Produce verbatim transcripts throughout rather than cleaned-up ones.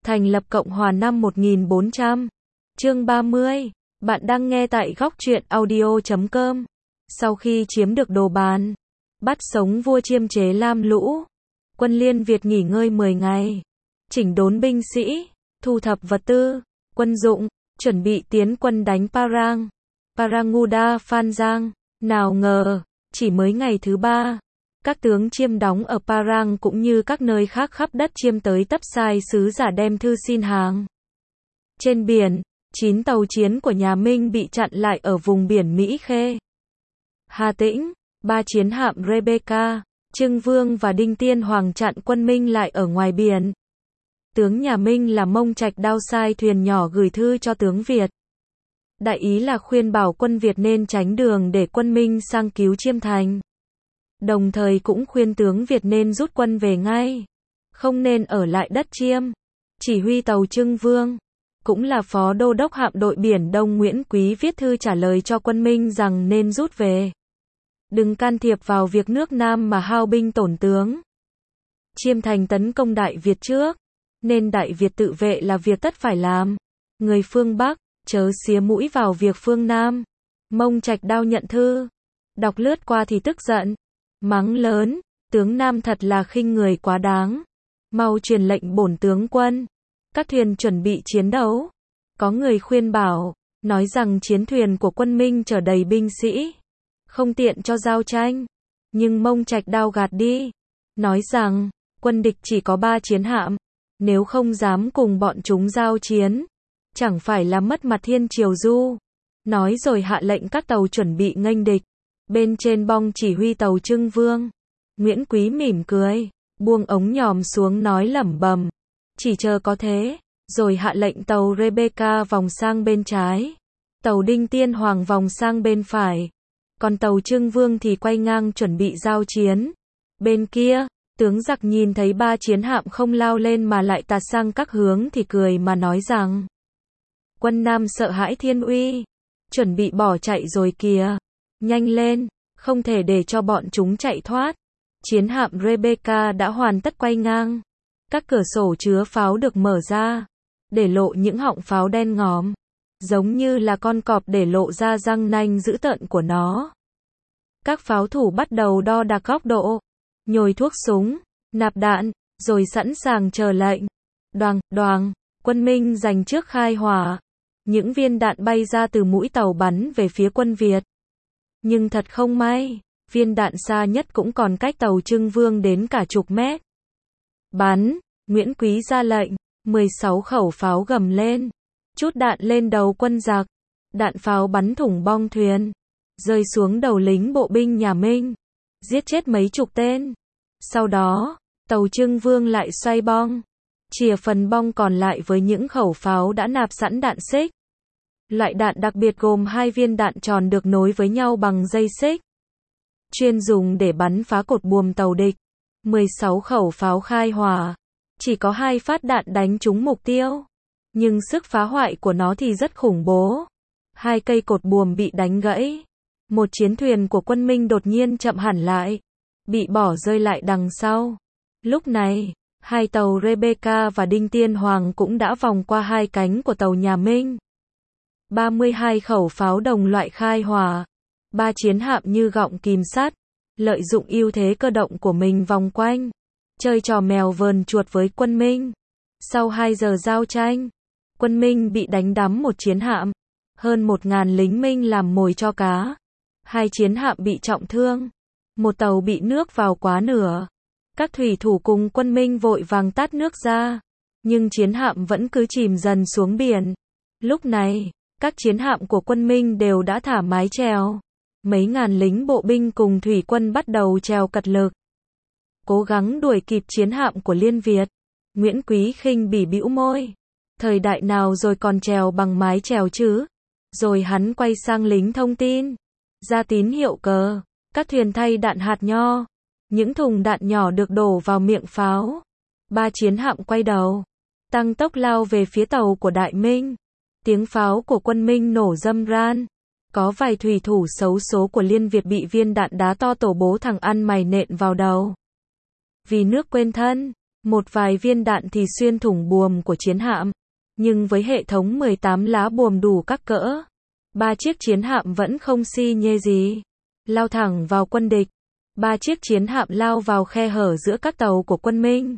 Thành lập Cộng hòa năm một nghìn bốn trăm. Chương ba mươi. Bạn đang nghe tại góc truyện audio chấm com. Sau khi chiếm được Đồ Bàn, bắt sống vua Chiêm chế Lam Lũ, quân Liên Việt nghỉ ngơi mười ngày, chỉnh đốn binh sĩ, thu thập vật tư, quân dụng, chuẩn bị tiến quân đánh Parang, Paranguda Phan Giang. Nào ngờ, chỉ mới ngày thứ ba, các tướng Chiêm đóng ở Parang cũng như các nơi khác khắp đất Chiêm tới tấp sai sứ giả đem thư xin hàng. Trên biển, chín tàu chiến của nhà Minh bị chặn lại ở vùng biển Mỹ Khê, Hà Tĩnh. Ba chiến hạm Rebecca, Trưng Vương và Đinh Tiên Hoàng chặn quân Minh lại ở ngoài biển. Tướng nhà Minh là Mông Trạch Đao sai thuyền nhỏ gửi thư cho tướng Việt. Đại ý là khuyên bảo quân Việt nên tránh đường để quân Minh sang cứu Chiêm thành. Đồng thời cũng khuyên tướng Việt nên rút quân về ngay, không nên ở lại đất Chiêm. Chỉ huy tàu Trưng Vương, cũng là phó đô đốc hạm đội Biển Đông Nguyễn Quý viết thư trả lời cho quân Minh rằng nên rút về, đừng can thiệp vào việc nước Nam mà hao binh tổn tướng. Chiêm thành tấn công Đại Việt trước, nên Đại Việt tự vệ là việc tất phải làm. Người phương Bắc, chớ xía mũi vào việc phương Nam. Mông Trạch Đao nhận thư, đọc lướt qua thì tức giận, mắng lớn, tướng Nam thật là khinh người quá đáng. Mau truyền lệnh bổn tướng quân, các thuyền chuẩn bị chiến đấu. Có người khuyên bảo, nói rằng chiến thuyền của quân Minh chở đầy binh sĩ, không tiện cho giao tranh. Nhưng Mông Trạch Đao gạt đi, nói rằng, quân địch chỉ có ba chiến hạm, nếu không dám cùng bọn chúng giao chiến, chẳng phải là mất mặt Thiên Triều Du. Nói rồi hạ lệnh các tàu chuẩn bị nghênh địch. Bên trên bong chỉ huy tàu Trưng Vương, Nguyễn Quý mỉm cười, buông ống nhòm xuống nói lẩm bẩm, chỉ chờ có thế, rồi hạ lệnh tàu Rebecca vòng sang bên trái, tàu Đinh Tiên Hoàng vòng sang bên phải, còn tàu Trưng Vương thì quay ngang chuẩn bị giao chiến. Bên kia, tướng giặc nhìn thấy ba chiến hạm không lao lên mà lại tạt sang các hướng thì cười mà nói rằng, quân Nam sợ hãi thiên uy, chuẩn bị bỏ chạy rồi kìa, nhanh lên, không thể để cho bọn chúng chạy thoát. Chiến hạm Rebecca đã hoàn tất quay ngang, các cửa sổ chứa pháo được mở ra, để lộ những họng pháo đen ngòm, giống như là con cọp để lộ ra răng nanh dữ tợn của nó. Các pháo thủ bắt đầu đo đạc góc độ, nhồi thuốc súng, nạp đạn, rồi sẵn sàng chờ lệnh. Đoàng, đoàng, quân Minh giành trước khai hỏa. Những viên đạn bay ra từ mũi tàu bắn về phía quân Việt. Nhưng thật không may, viên đạn xa nhất cũng còn cách tàu Trưng Vương đến cả chục mét. Bắn, Nguyễn Quý ra lệnh, mười sáu khẩu pháo gầm lên, trút đạn lên đầu quân giặc. Đạn pháo bắn thủng bong thuyền, rơi xuống đầu lính bộ binh nhà Minh, giết chết mấy chục tên. Sau đó, tàu Trưng Vương lại xoay bong, chìa phần bong còn lại với những khẩu pháo đã nạp sẵn đạn xích. Loại đạn đặc biệt gồm hai viên đạn tròn được nối với nhau bằng dây xích, chuyên dùng để bắn phá cột buồm tàu địch. mười sáu khẩu pháo khai hỏa, chỉ có hai phát đạn đánh trúng mục tiêu, nhưng sức phá hoại của nó thì rất khủng bố. Hai cây cột buồm bị đánh gãy. Một chiến thuyền của quân Minh đột nhiên chậm hẳn lại, bị bỏ rơi lại đằng sau. Lúc này, hai tàu Rebecca và Đinh Tiên Hoàng cũng đã vòng qua hai cánh của tàu nhà Minh. ba mươi hai khẩu pháo đồng loại khai hỏa. Ba chiến hạm như gọng kìm sắt, lợi dụng ưu thế cơ động của mình vòng quanh, chơi trò mèo vờn chuột với quân Minh. Sau hai giờ giao tranh, quân Minh bị đánh đắm một chiến hạm, hơn một ngàn lính Minh làm mồi cho cá. Hai chiến hạm bị trọng thương, một tàu bị nước vào quá nửa. Các thủy thủ cùng quân Minh vội vàng tát nước ra, nhưng chiến hạm vẫn cứ chìm dần xuống biển. Lúc này, các chiến hạm của quân Minh đều đã thả mái chèo. Mấy ngàn lính bộ binh cùng thủy quân bắt đầu chèo cật lực, cố gắng đuổi kịp chiến hạm của Liên Việt. Nguyễn Quý khinh bỉ bĩu môi, thời đại nào rồi còn chèo bằng mái chèo chứ? Rồi hắn quay sang lính thông tin, ra tín hiệu cờ, các thuyền thay đạn hạt nho. Những thùng đạn nhỏ được đổ vào miệng pháo. Ba chiến hạm quay đầu, tăng tốc lao về phía tàu của Đại Minh. Tiếng pháo của quân Minh nổ râm ran. Có vài thủy thủ xấu số của Liên Việt bị viên đạn đá to tổ bố thằng ăn mày nện vào đầu. Vì nước quên thân, Một vài viên đạn thì xuyên thủng buồm của chiến hạm. Nhưng với hệ thống mười tám lá buồm đủ các cỡ, ba chiếc chiến hạm vẫn không si nhê gì. Lao thẳng vào quân địch. Ba chiếc chiến hạm lao vào khe hở giữa các tàu của quân Minh.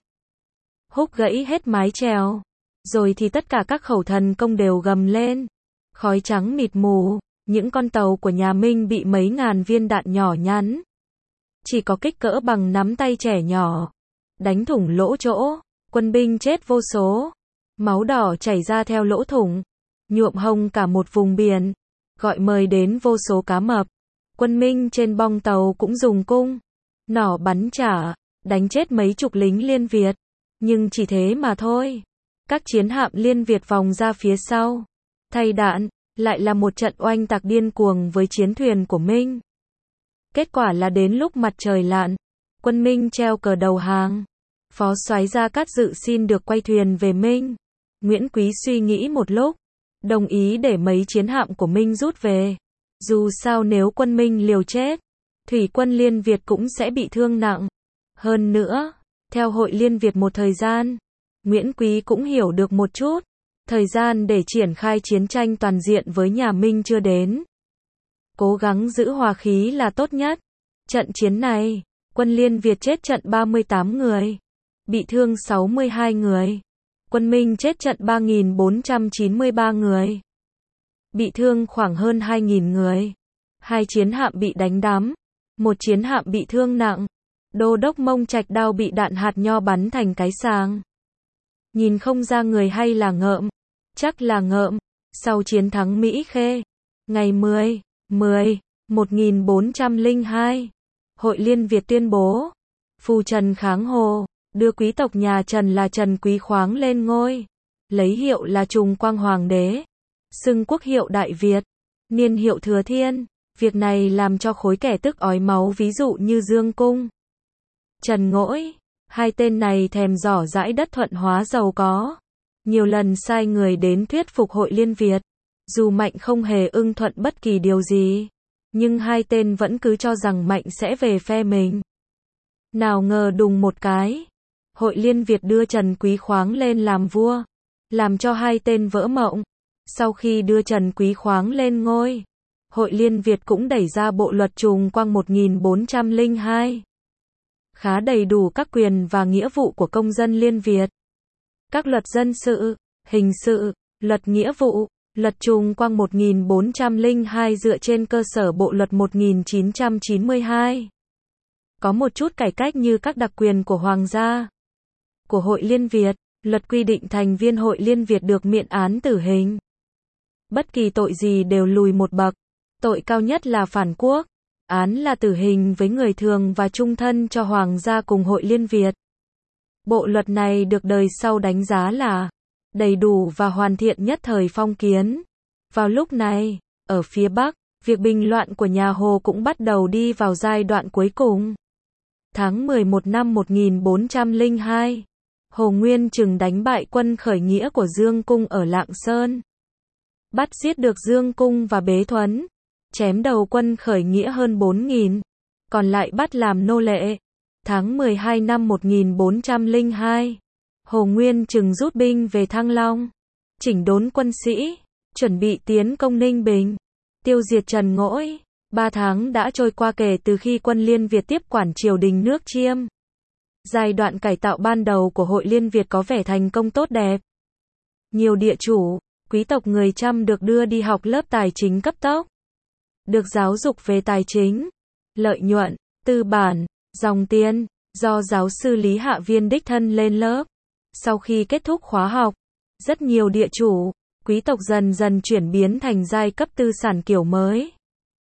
Húc gãy hết mái chèo. Rồi thì tất cả các khẩu thần công đều gầm lên. Khói trắng mịt mù. Những con tàu của nhà Minh bị mấy ngàn viên đạn nhỏ nhắn, chỉ có kích cỡ bằng nắm tay trẻ nhỏ, đánh thủng lỗ chỗ. Quân binh chết vô số. Máu đỏ chảy ra theo lỗ thủng, nhuộm hồng cả một vùng biển, gọi mời đến vô số cá mập. Quân Minh trên bong tàu cũng dùng cung, nỏ bắn trả, đánh chết mấy chục lính Liên Việt. Nhưng chỉ thế mà thôi. Các chiến hạm Liên Việt vòng ra phía sau, thay đạn, lại là một trận oanh tạc điên cuồng với chiến thuyền của Minh. Kết quả là đến lúc mặt trời lặn, quân Minh treo cờ đầu hàng. Phó soái Gia Cát Dự xin được quay thuyền về Minh. Nguyễn Quý suy nghĩ một lúc, đồng ý để mấy chiến hạm của Minh rút về. Dù sao nếu quân Minh liều chết, thủy quân Liên Việt cũng sẽ bị thương nặng. Hơn nữa, theo Hội Liên Việt một thời gian, Nguyễn Quý cũng hiểu được một chút. Thời gian để triển khai chiến tranh toàn diện với nhà Minh chưa đến. Cố gắng giữ hòa khí là tốt nhất. Trận chiến này, quân Liên Việt chết trận ba mươi tám người, bị thương sáu mươi hai người. Quân Minh chết trận ba nghìn bốn trăm chín mươi ba người, bị thương khoảng hơn hai nghìn người. Hai chiến hạm bị đánh đắm, một chiến hạm bị thương nặng. Đô đốc Mông Trạch Đao bị đạn hạt nho bắn thành cái sàng. Nhìn không ra người hay là ngợm. Chắc là ngợm. Sau chiến thắng Mỹ Khê, ngày mười, mười, một nghìn bốn trăm lẻ hai, Hội Liên Việt tuyên bố, phù Trần kháng Hồ, đưa quý tộc nhà Trần là Trần Quý Khoáng lên ngôi, lấy hiệu là Trùng Quang Hoàng đế, xưng quốc hiệu Đại Việt, niên hiệu Thừa Thiên. Việc này làm cho khối kẻ tức ói máu, ví dụ như Dương Cung, Trần Ngỗi. Hai tên này thèm giỏ dãi đất Thuận Hóa giàu có, nhiều lần sai người đến thuyết phục Hội Liên Việt. Dù Mạnh không hề ưng thuận bất kỳ điều gì, nhưng hai tên vẫn cứ cho rằng Mạnh sẽ về phe mình. Nào ngờ đùng một cái, Hội Liên Việt đưa Trần Quý Khoáng lên làm vua, làm cho hai tên vỡ mộng. Sau khi đưa Trần Quý Khoáng lên ngôi, Hội Liên Việt cũng đẩy ra bộ luật Trùng Quang một nghìn bốn trăm lẻ hai. Khá đầy đủ các quyền và nghĩa vụ của công dân Liên Việt. Các luật dân sự, hình sự, luật nghĩa vụ, luật Trùng Quang một nghìn bốn trăm lẻ hai dựa trên cơ sở bộ luật một nghìn chín trăm chín mươi hai. Có một chút cải cách như các đặc quyền của Hoàng gia, của Hội Liên Việt. Luật quy định thành viên Hội Liên Việt được miễn án tử hình. Bất kỳ tội gì đều lùi một bậc. Tội cao nhất là phản quốc. Án là tử hình với người thường và chung thân cho Hoàng gia cùng Hội Liên Việt. Bộ luật này được đời sau đánh giá là đầy đủ và hoàn thiện nhất thời phong kiến. Vào lúc này, ở phía Bắc, việc bình loạn của nhà Hồ cũng bắt đầu đi vào giai đoạn cuối cùng. Tháng mười một năm một nghìn bốn trăm lẻ hai, Hồ Nguyên Trừng đánh bại quân khởi nghĩa của Dương Cung ở Lạng Sơn. Bắt giết được Dương Cung và Bế Thuấn, chém đầu quân khởi nghĩa hơn bốn nghìn, còn lại bắt làm nô lệ. Tháng mười hai năm một nghìn bốn trăm lẻ hai, Hồ Nguyên Trừng rút binh về Thăng Long, chỉnh đốn quân sĩ, chuẩn bị tiến công Ninh Bình, tiêu diệt Trần Ngỗi. Ba tháng đã trôi qua kể từ khi quân Liên Việt tiếp quản triều đình nước Chiêm. Giai đoạn cải tạo ban đầu của Hội Liên Việt có vẻ thành công tốt đẹp. Nhiều địa chủ, quý tộc người Chăm được đưa đi học lớp tài chính cấp tốc, được giáo dục về tài chính, lợi nhuận, tư bản, dòng tiền, do giáo sư Lý Hạ Viên đích thân lên lớp. Sau khi kết thúc khóa học, rất nhiều địa chủ, quý tộc dần dần chuyển biến thành giai cấp tư sản kiểu mới,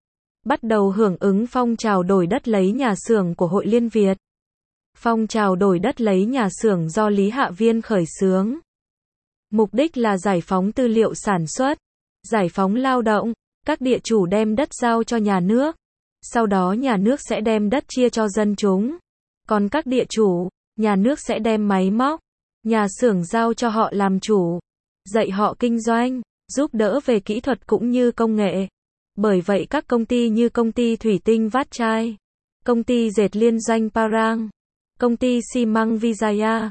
bắt đầu hưởng ứng phong trào đổi đất lấy nhà xưởng của Hội Liên Việt. Phong trào đổi đất lấy nhà xưởng do Lý Hạ Viên khởi xướng. Mục đích là giải phóng tư liệu sản xuất, giải phóng lao động. Các địa chủ đem đất giao cho nhà nước, sau đó nhà nước sẽ đem đất chia cho dân chúng. Còn các địa chủ, nhà nước sẽ đem máy móc, nhà xưởng giao cho họ làm chủ, dạy họ kinh doanh, giúp đỡ về kỹ thuật cũng như công nghệ. Bởi vậy các công ty như công ty thủy tinh Vát Chai, công ty dệt liên doanh Parang, công ty xi măng Vijaya,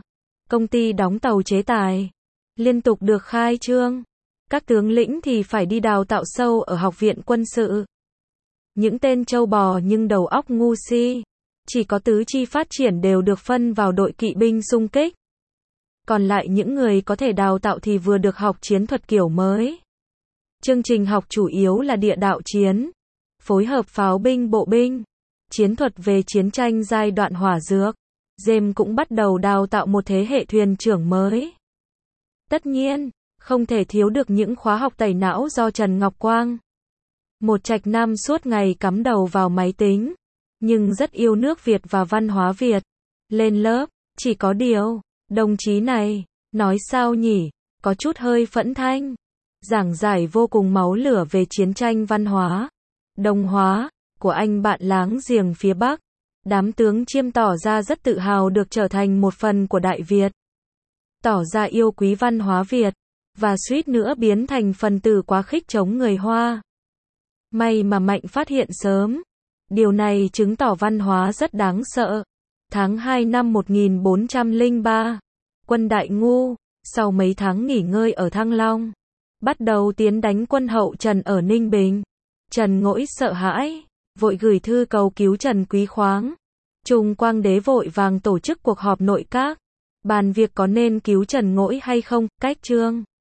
công ty đóng tàu chế tài liên tục được khai trương. Các tướng lĩnh thì phải đi đào tạo sâu ở học viện quân sự. Những tên trâu bò nhưng đầu óc ngu si, chỉ có tứ chi phát triển đều được phân vào đội kỵ binh xung kích. Còn lại những người có thể đào tạo thì vừa được học chiến thuật kiểu mới. Chương trình học chủ yếu là địa đạo chiến, phối hợp pháo binh bộ binh, chiến thuật về chiến tranh giai đoạn hỏa dược. James cũng bắt đầu đào tạo một thế hệ thuyền trưởng mới. Tất nhiên, không thể thiếu được những khóa học tẩy não do Trần Ngọc Quang. Một trạch nam suốt ngày cắm đầu vào máy tính, nhưng rất yêu nước Việt và văn hóa Việt. Lên lớp, chỉ có điều, đồng chí này, nói sao nhỉ, có chút hơi phẫn thanh. Giảng giải vô cùng máu lửa về chiến tranh văn hóa, Đông hóa, của anh bạn láng giềng phía Bắc. Đám tướng Chiêm tỏ ra rất tự hào được trở thành một phần của Đại Việt. Tỏ ra yêu quý văn hóa Việt, và suýt nữa biến thành phần tử quá khích chống người Hoa. May mà Mạnh phát hiện sớm. Điều này chứng tỏ văn hóa rất đáng sợ. Tháng hai năm một nghìn bốn trăm lẻ ba, quân Đại Ngu, sau mấy tháng nghỉ ngơi ở Thăng Long, bắt đầu tiến đánh quân hậu Trần ở Ninh Bình. Trần Ngỗi sợ hãi, vội gửi thư cầu cứu Trần Quý Khoáng. Trung Quang Đế vội vàng tổ chức cuộc họp nội các, bàn việc có nên cứu Trần Ngỗi hay không. Cách chương